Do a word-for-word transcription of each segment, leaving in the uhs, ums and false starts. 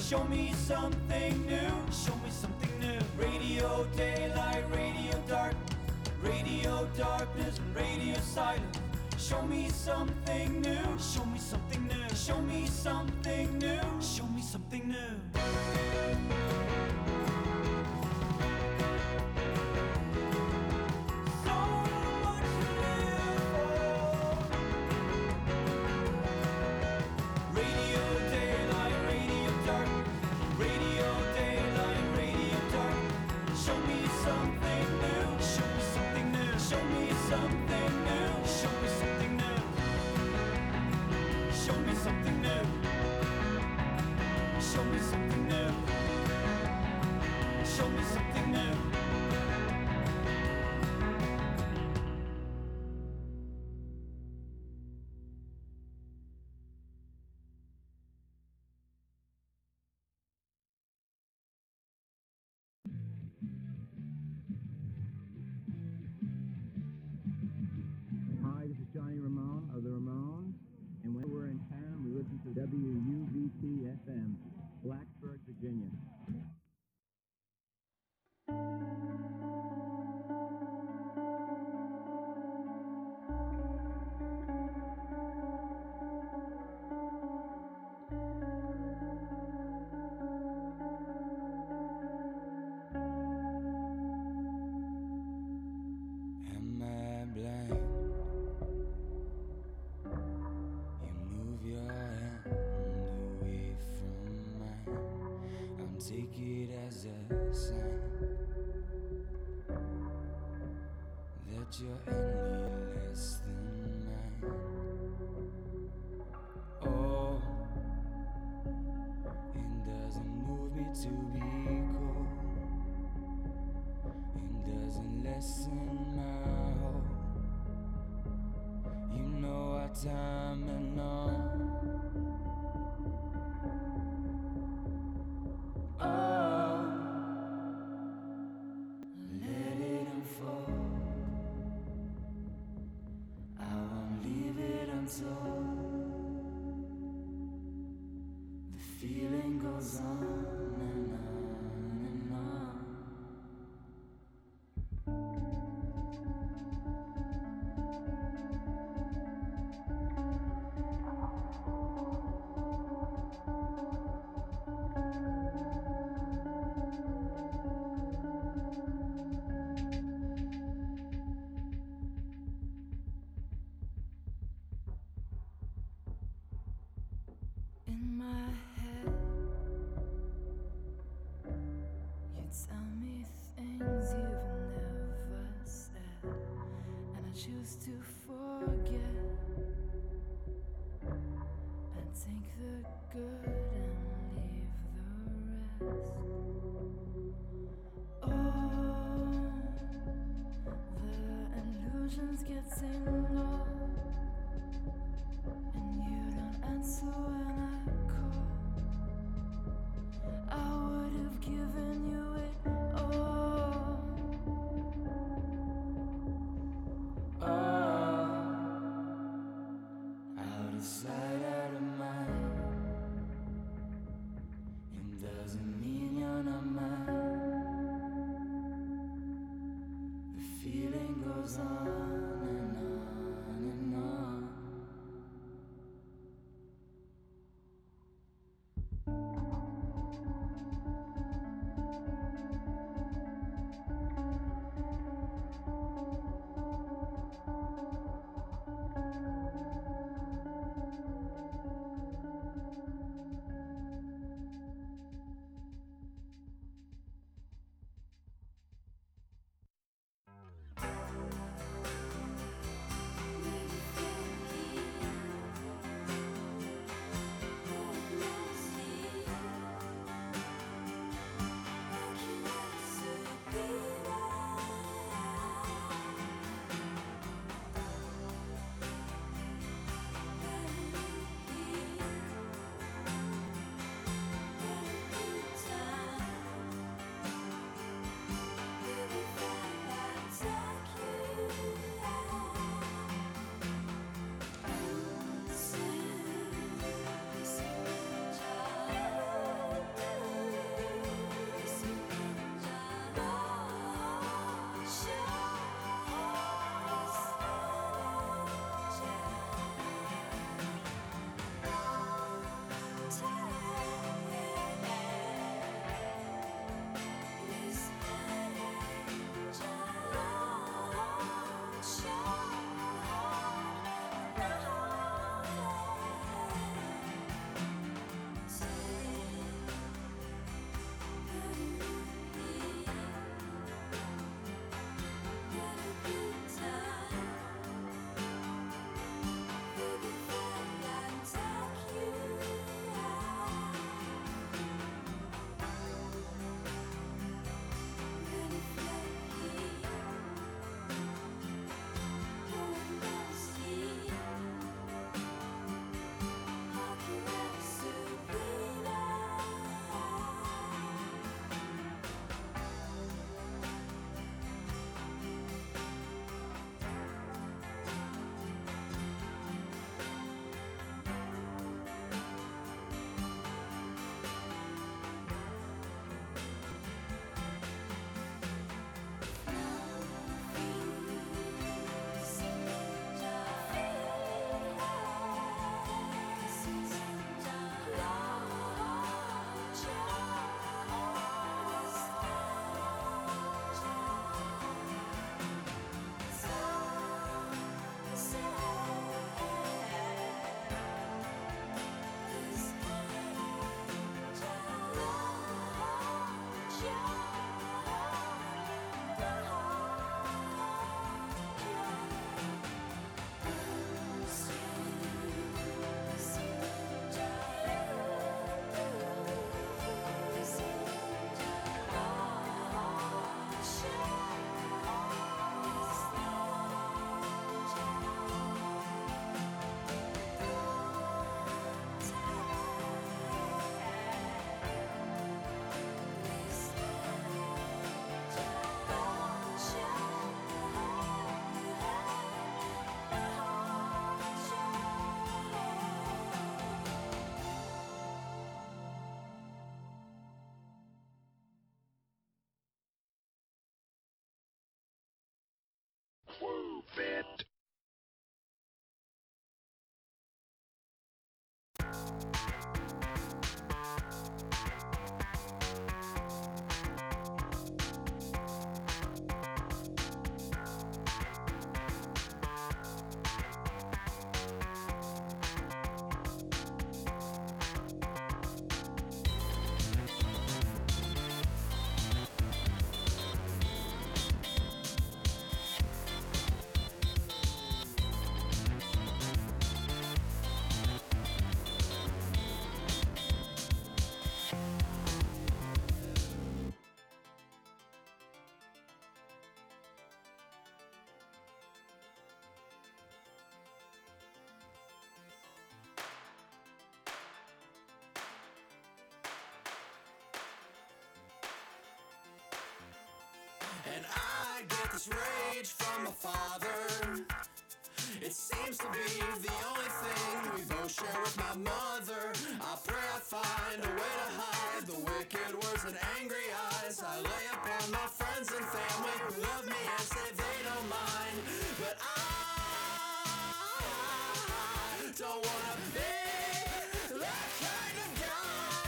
Show me something new. Show me something new. Radio daylight, radio dark, radio darkness, and radio silence. Show me something new. Show me something new. Show me something new. Show me something new. Hi, this is Johnny Ramone of the Ramones, and when we're in town, we listen to W U B T F M, Blacksburg, Virginia. Am I blind? You move your hand away from mine. I'll take it as a sign that you're any less than mine. Oh, it doesn't move me to be cold. It doesn't lessen my hope. You know our time and all. Oh, let it unfold. I won't leave it untold. The feeling goes on and on and on. In my head, you tell me things you've never said, and I choose to forget. I take the good and leave the rest. Oh, the illusions get tangled, and you don't answer when I call. I would have given you it all. Oh, out of sight, out of mind. It doesn't mean you're not mine. The feeling goes on and on. this rage from my father. It seems to be the only thing we both share with my mother. I pray I find a way to hide the wicked words and angry eyes I lay upon my friends and family who love me and say they don't mind. But I don't wanna be that kind of guy.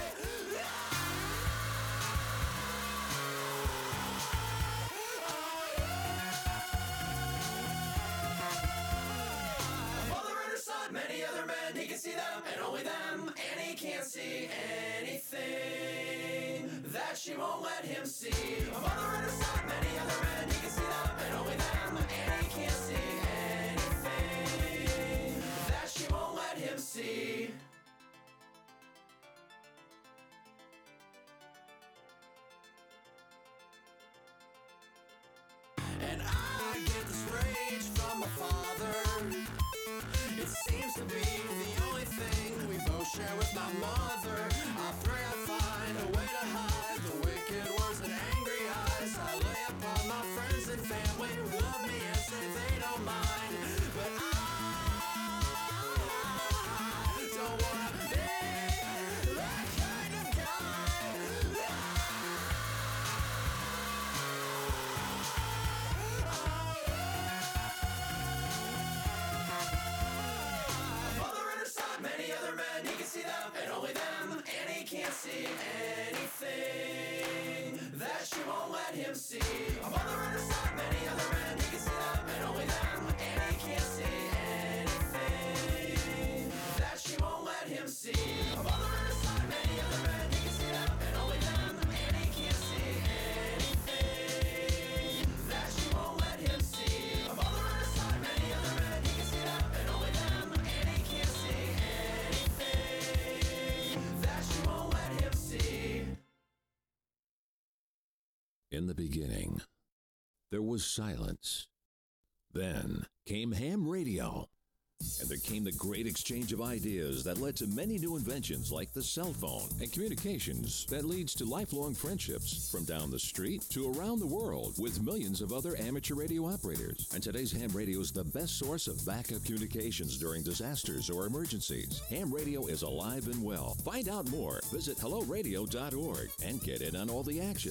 Father and her son, many other men, he can see them and only them, and he can't see anything that she won't let him see. A mother and her son, many other men, he can see them and only them, and he can't see anything that she won't let him see. And I get this rage from my father. It seems to be the only thing we both share with my mother. I pray I find a way to hide the wicked words and angry eyes I lay upon my friends and family who love me and say they don't mind. But I don't wanna be that kind of guy. Mother and her son, many other men, he can see them and only them, and he can't see anything that she won't let him see. A mother and her son, many other men, he can see them and only them, and he can't see anything that she won't let him see. A mother and her son, many other men, he can see them and only them, and he can't see anything that she won't let him see. A mother and her son, many other men, he can see them and only them, and he can't see anything that she won't let him see. In the beginning, there was silence. Then came ham radio. And there came the great exchange of ideas that led to many new inventions like the cell phone and communications that leads to lifelong friendships from down the street to around the world with millions of other amateur radio operators. And today's ham radio is the best source of backup communications during disasters or emergencies. Ham radio is alive and well. Find out more. Visit hello radio dot org and get in on all the action.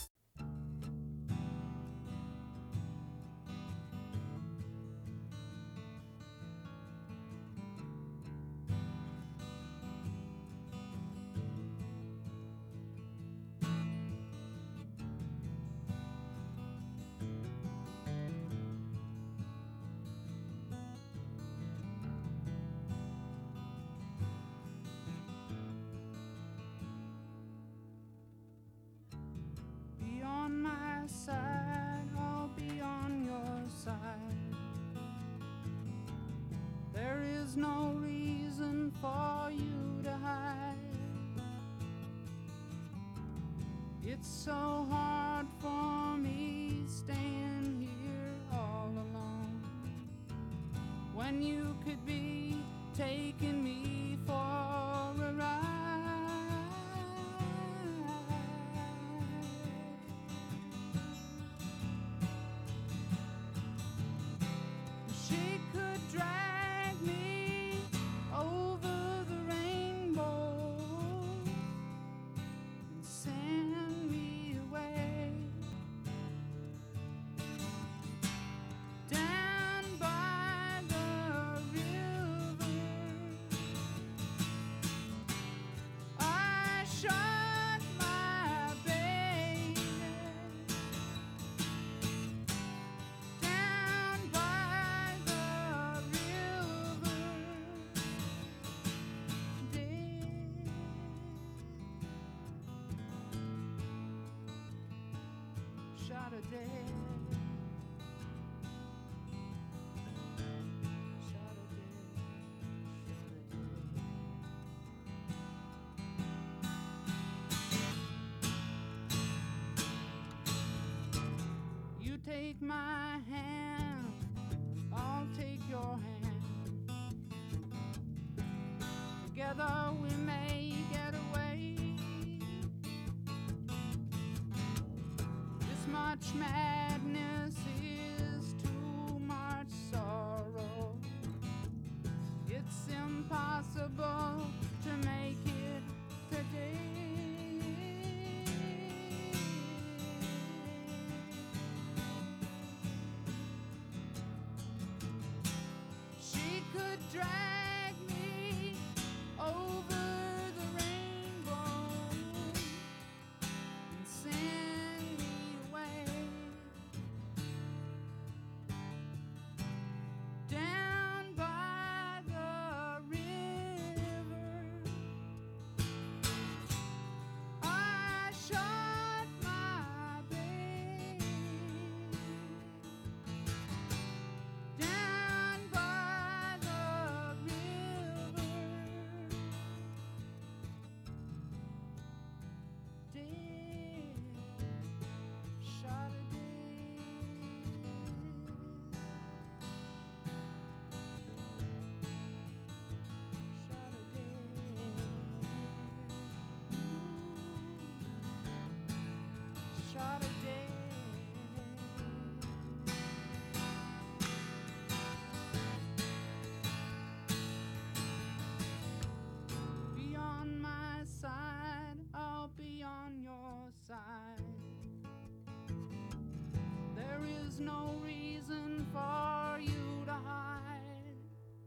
Be on my side, I'll be on your side. There is no reason for you to hide. It's so hard for me staying here all alone when you could be taking me for a ride. She could drag me over the rainbow and send me away down by the river. I shot my baby down by the river, dead. Shot her dead. Shot her dead. Shot her dead. You take my hand, I'll take your hand. Together we may get away. This much madness is drag me over the rainbow and send me away down by the river. I shot my babe down by the river. Dead, shot her dead. Shot her dead. Shot her dead. Be on my side, I'll be on your side. There is no reason for you to hide.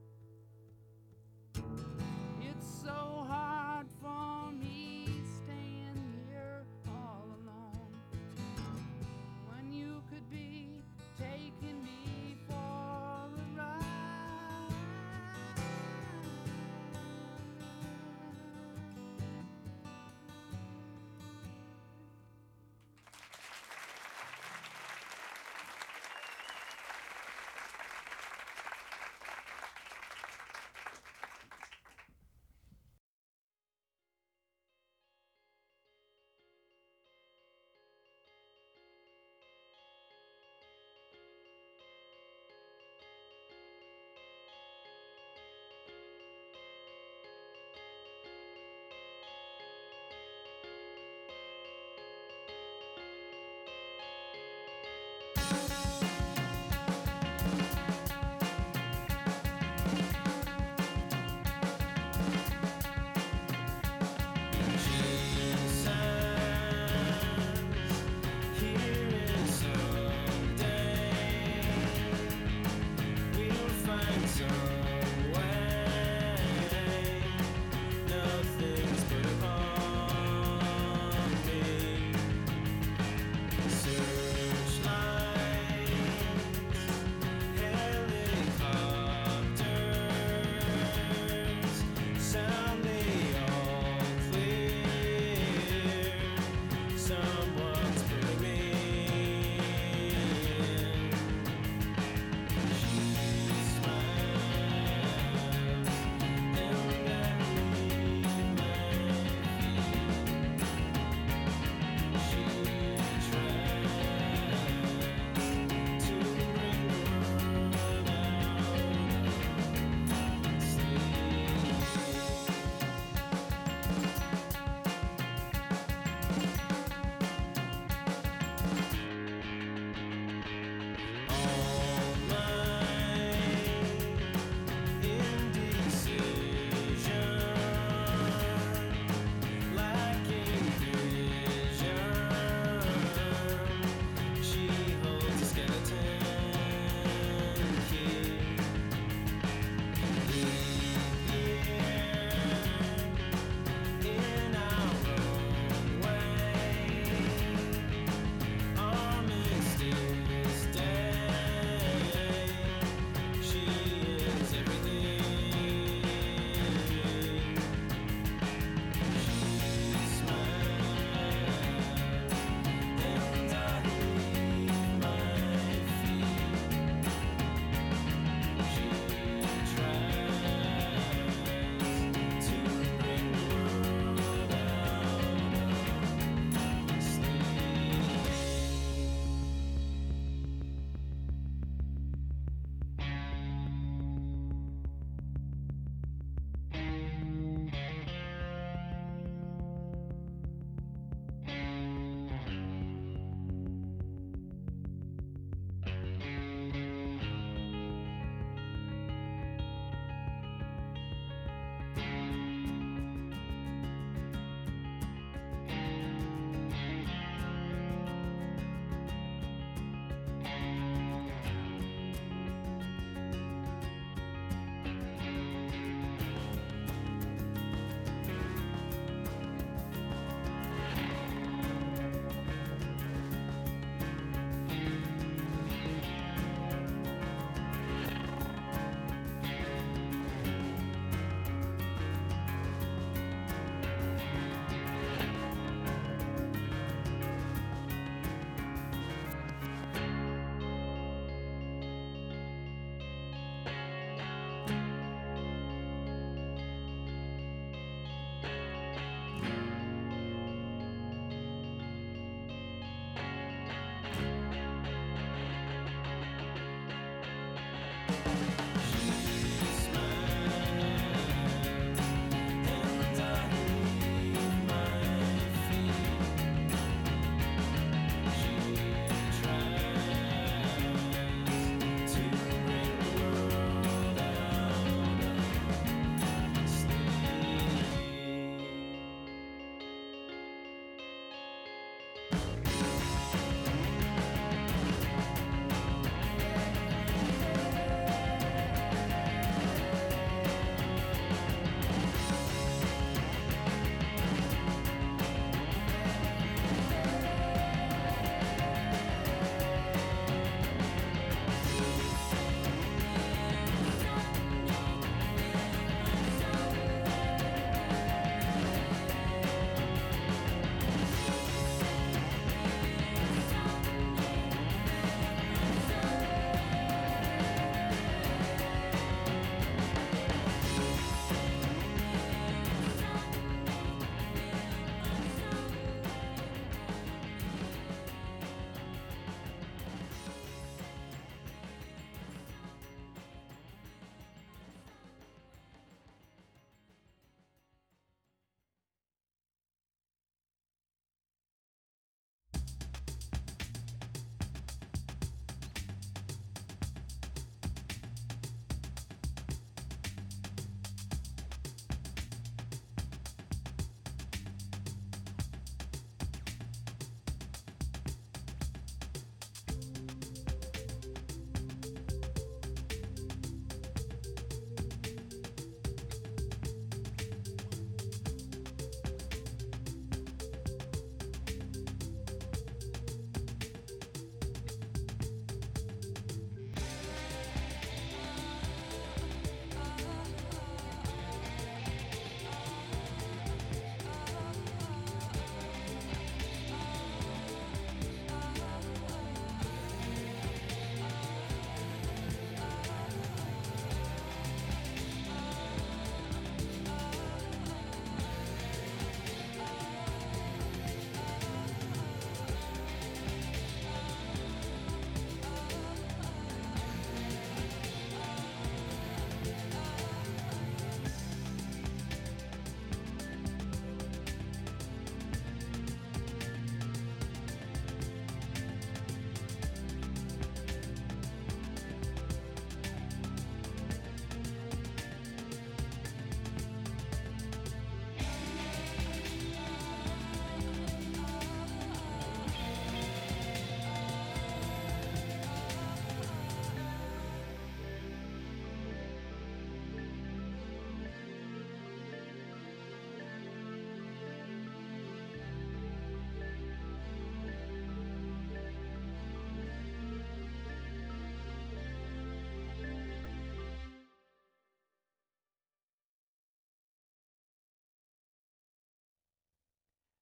It's so hard for me staying here all alone when you could be taking me for a ride.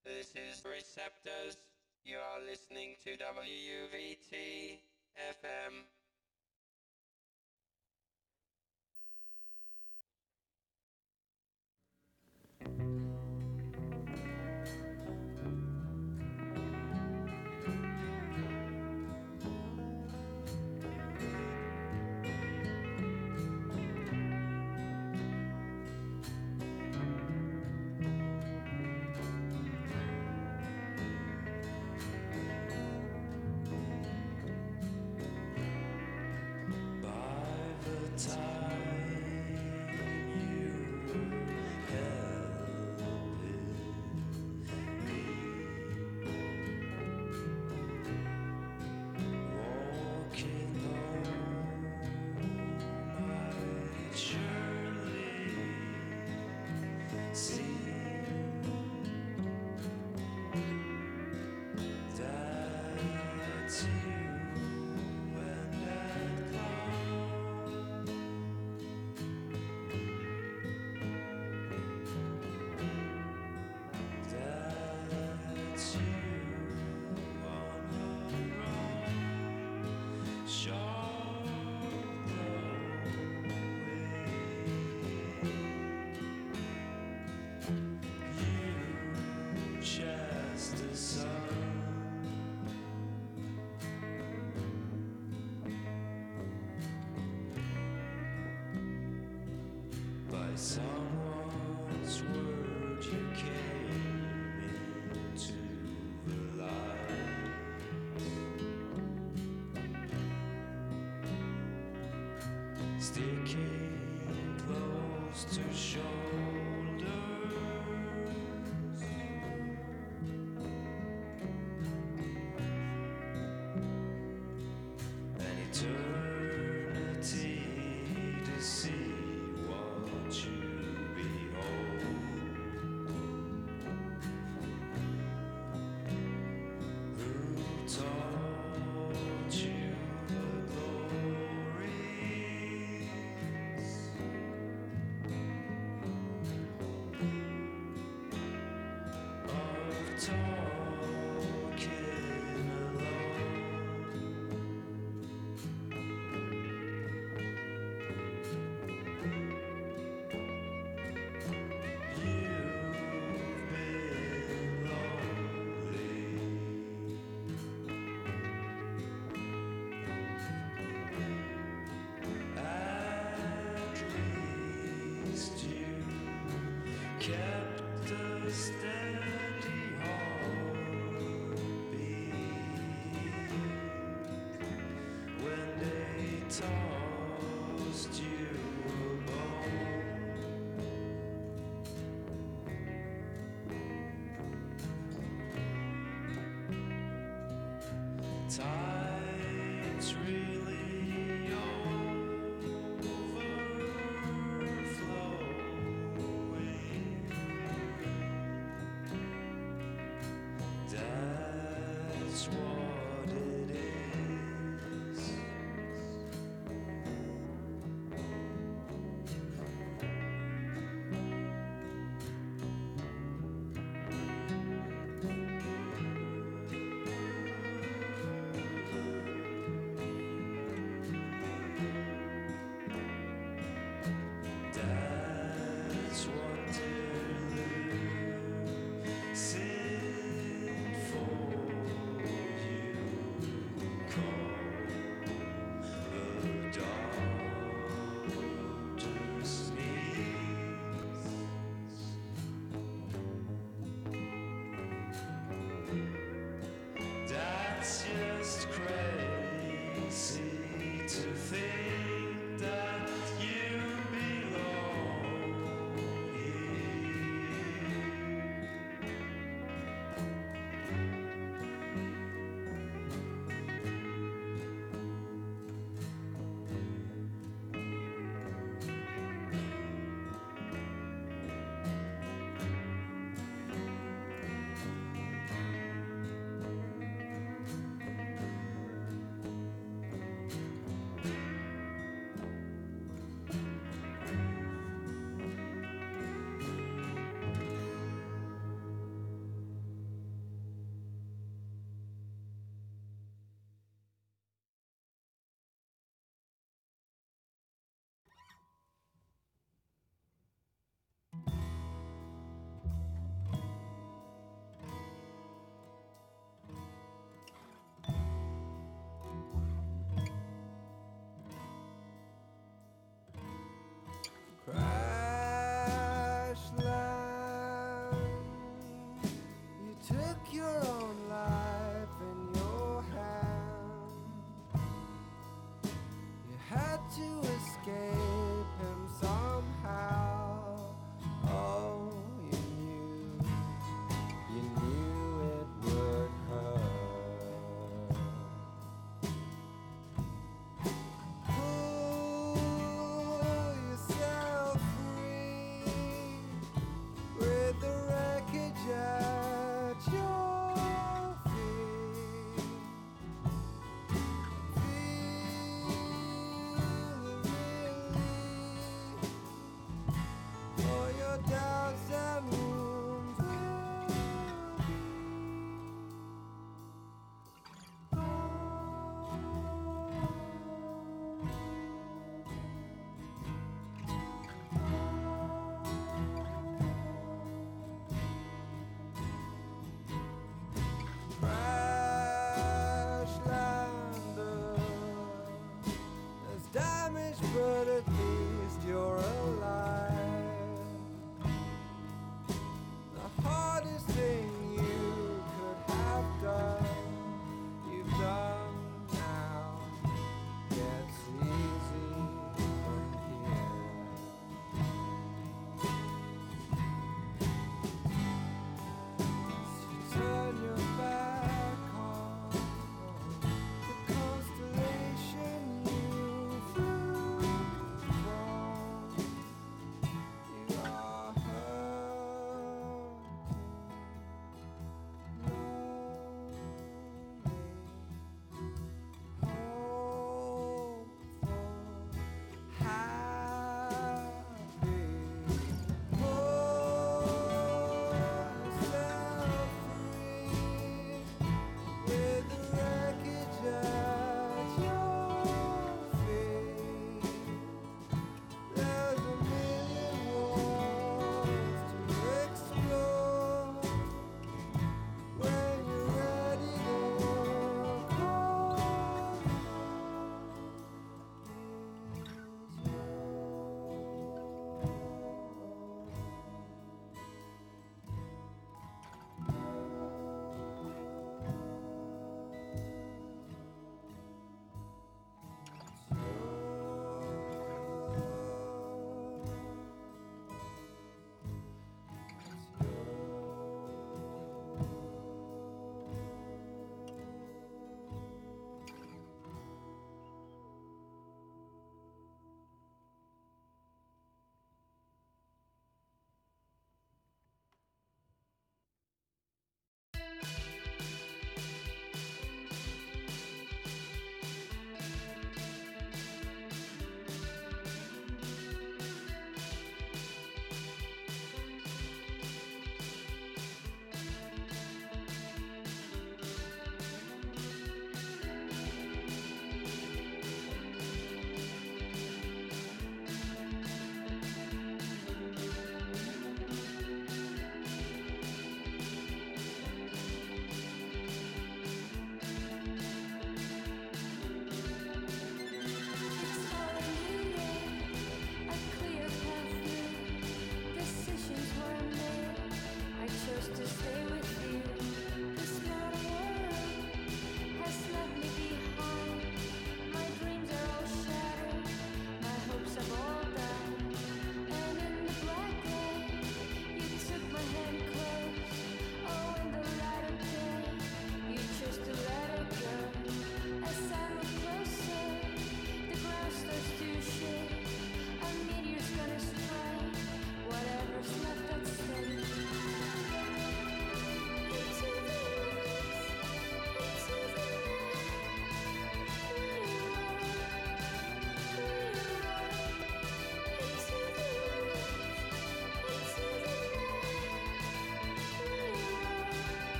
This is Receptors. You are listening to W U V T F M. Someone's word you came into the light, sticking close to shoulders, an eternity to see what you kept a steady heartbeat when they tossed you a bone. Tide's really overflowing. That's what it is.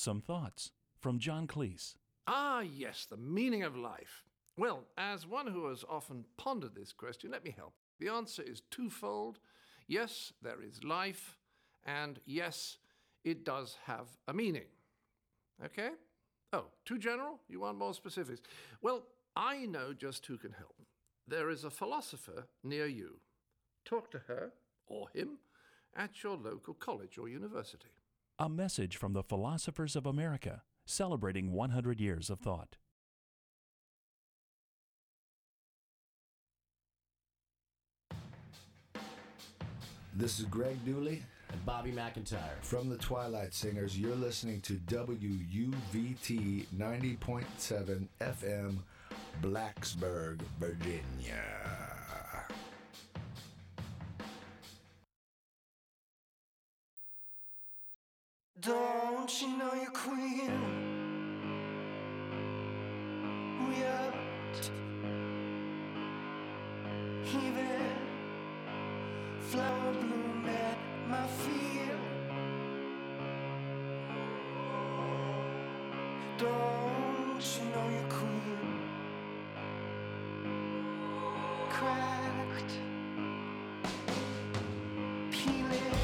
some thoughts from John Cleese. Ah, yes, the meaning of life. Well, as one who has often pondered this question, let me help. The answer is twofold. Yes, there is life, and yes, it does have a meaning. Okay? Oh, too general? You want more specifics? Well, I know just who can help. There is a philosopher near you. Talk to her, or him, at your local college or university. A message from the Philosophers of America, celebrating one hundred years of thought. This is Greg Dooley and Bobby McIntyre from the Twilight Singers. You're listening to W U V T ninety point seven F M, Blacksburg, Virginia. Don't you know you're queen? Wept, even flower bloom at my feet. Don't you know you're queen? Cracked, peeling.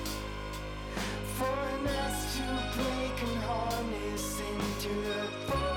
For an ass to break and harness into the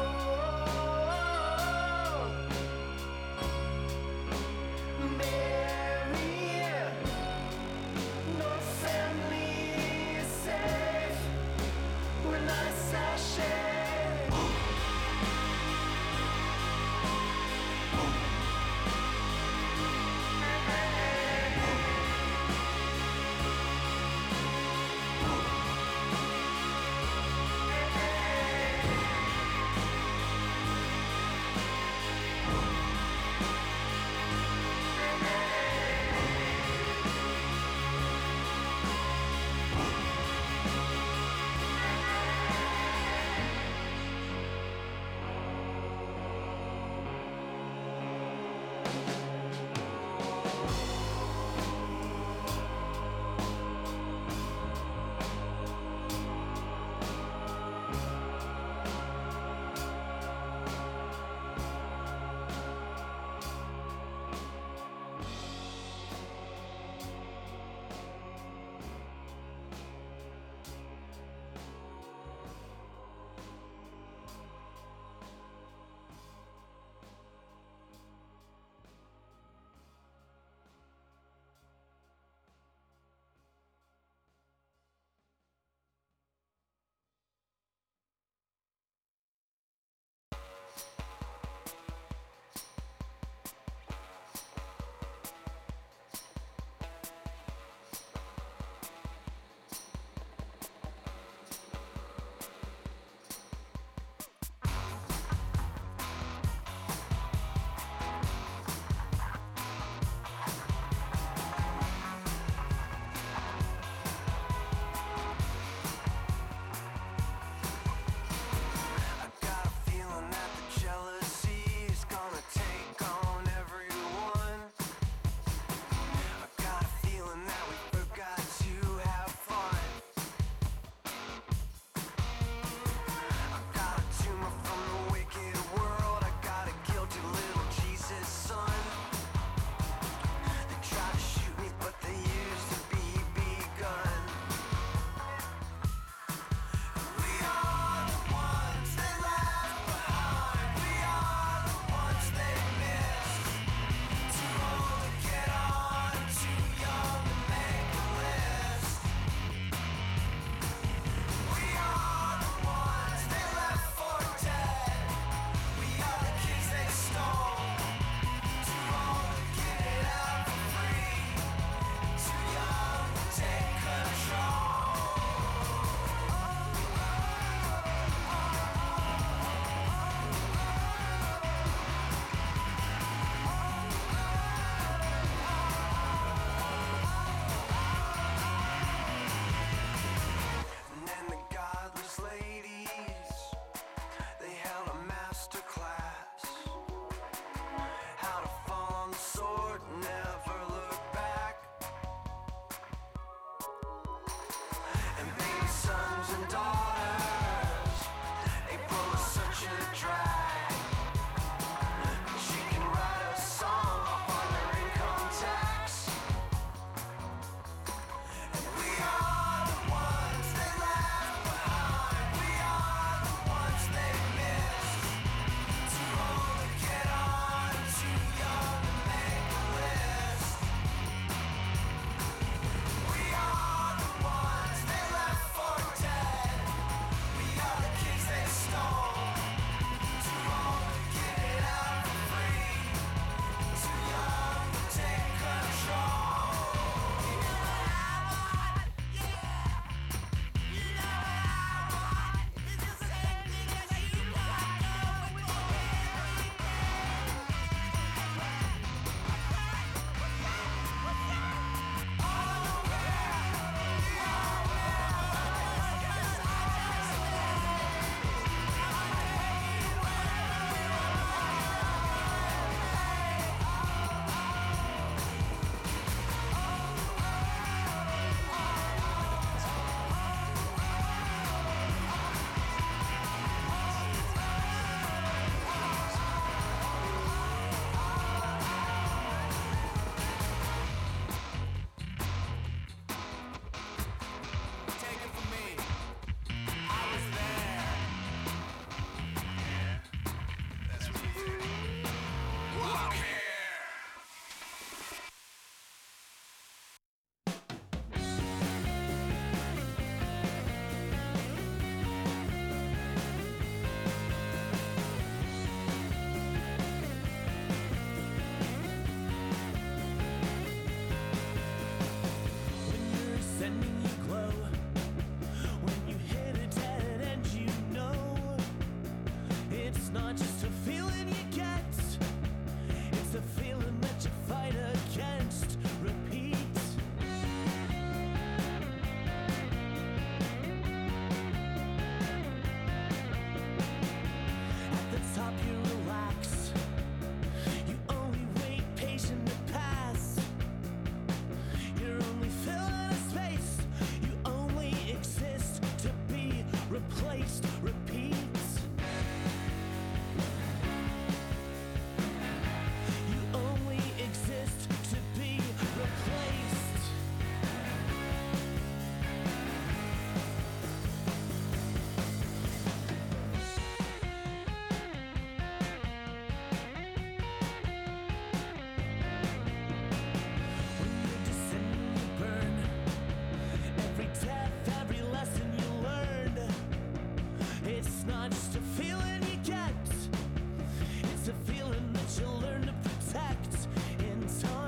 not just a feeling you get. It's a feeling that you'll learn to protect in time.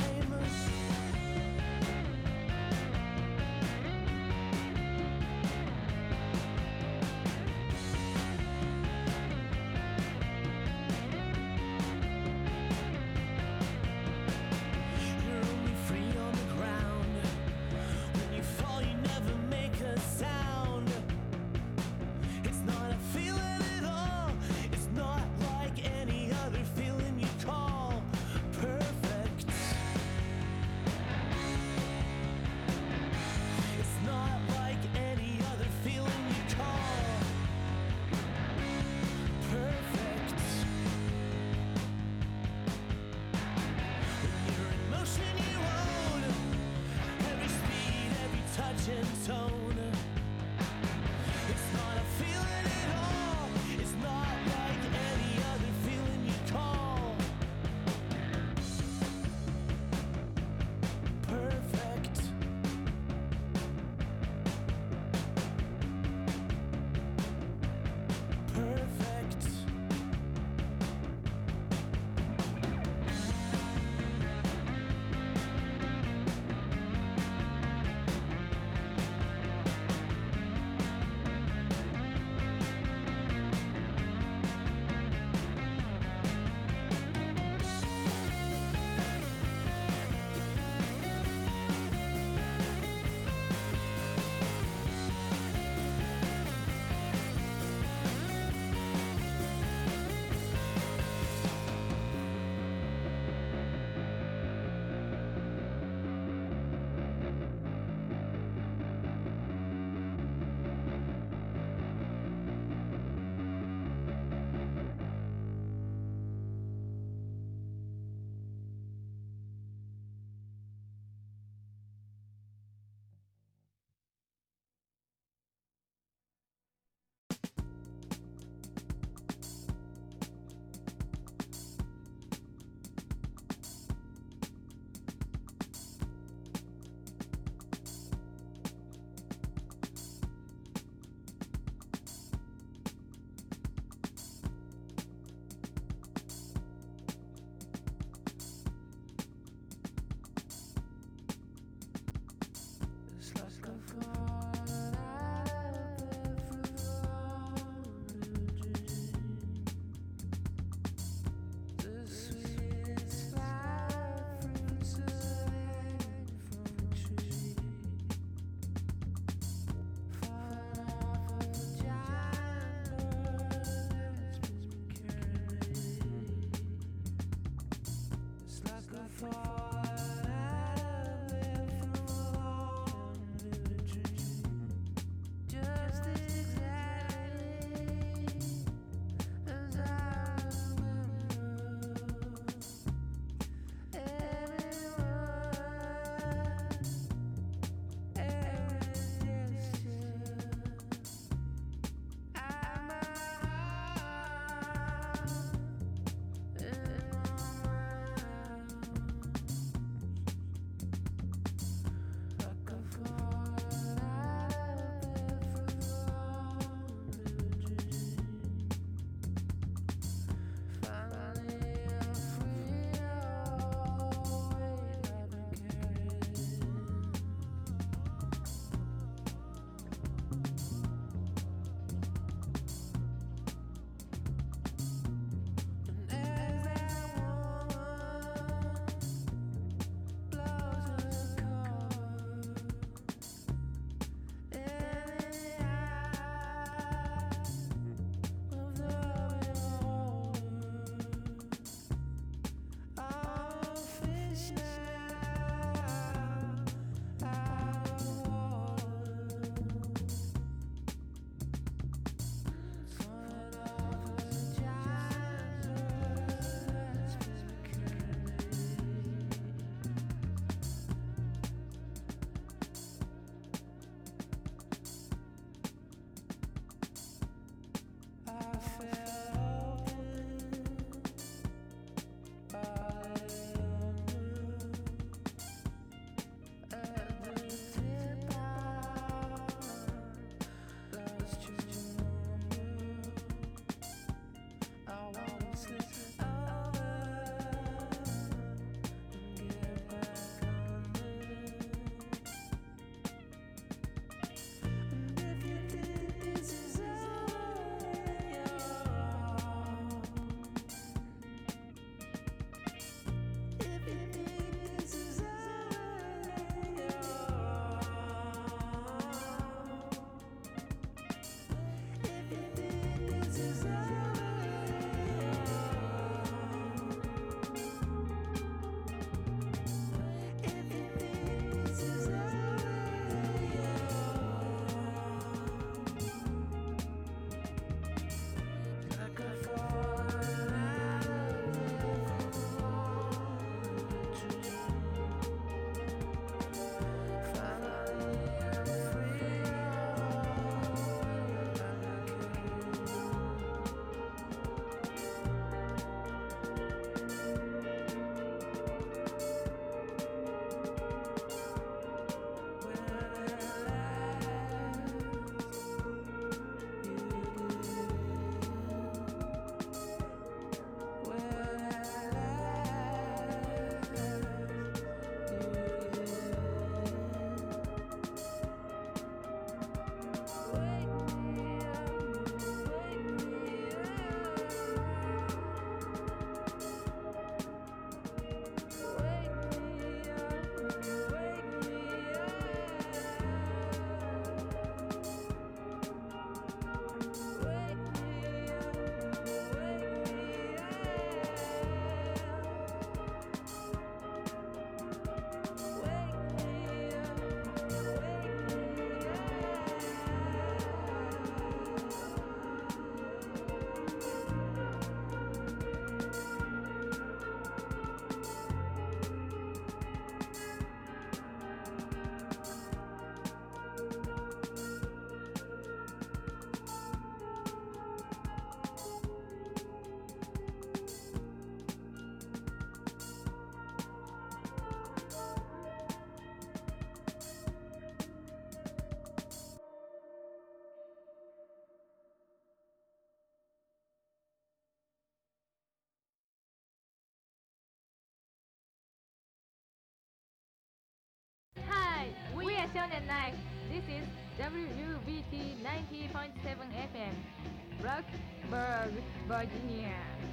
You're only free on the ground. When you fall, you never make a sound. It's not a feeling at all. Station at night. This is W U V T ninety point seven F M, Blacksburg, Virginia.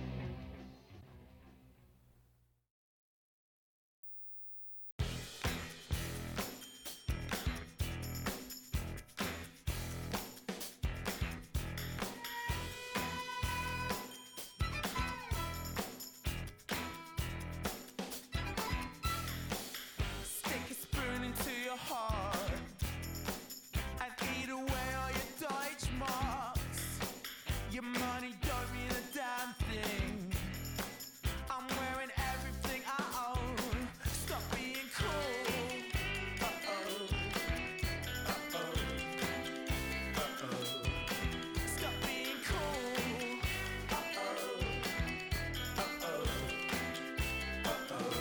Stick a spoon into your heart and eat away all your Deutschmarks. Your money don't mean a damn thing. I'm wearing everything I own. Stop being cool. Uh-oh. Uh-oh. Uh-oh. Stop being cool. Uh-oh. Uh-oh. Uh-oh.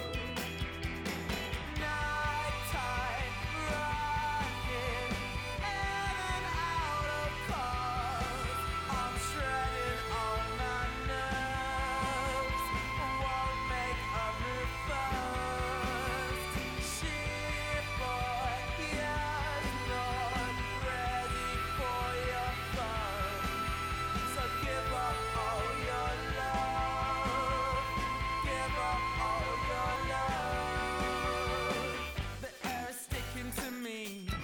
Nighttime running in and out of cars. I'm shredding all my nerves. Won't make a move first. Shit, boy, you're not ready for your fun. So give up all your love. Give up all your love. The air is sticking to me.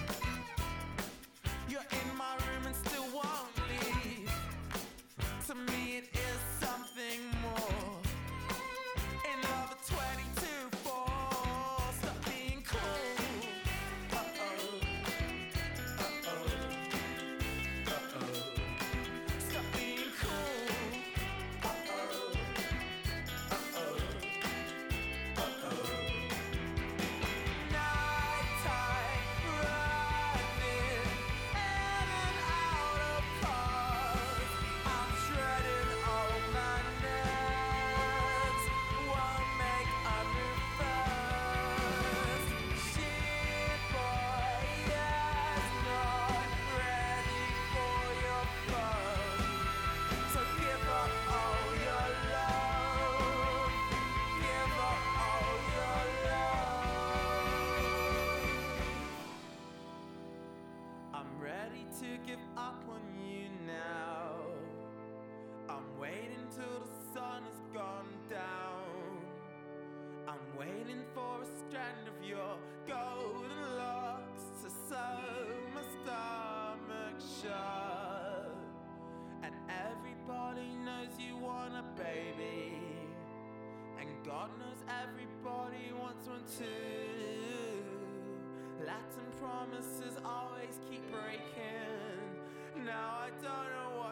You're in my room and still won't leave. To me it is something more. In love at twenty-two four. Stop being cool. Uh-oh. Uh-oh. Uh-oh. Stop being cool. Uh-oh. Uh-oh. Uh-oh. Nighttime running in and out of cars. I'm shredding all my nerves. Won't make a move first. Shit, boy, yes, not ready for your fun. So give up all your love. Give up all your love. I'm ready to give up on you now. I'm waiting till the sun has gone down. I'm waiting for a strand of your golden locks to sew my stomach shut. And everybody knows you want a baby. And God knows everybody wants one too. Latin promises always keep breaking. Now I don't know what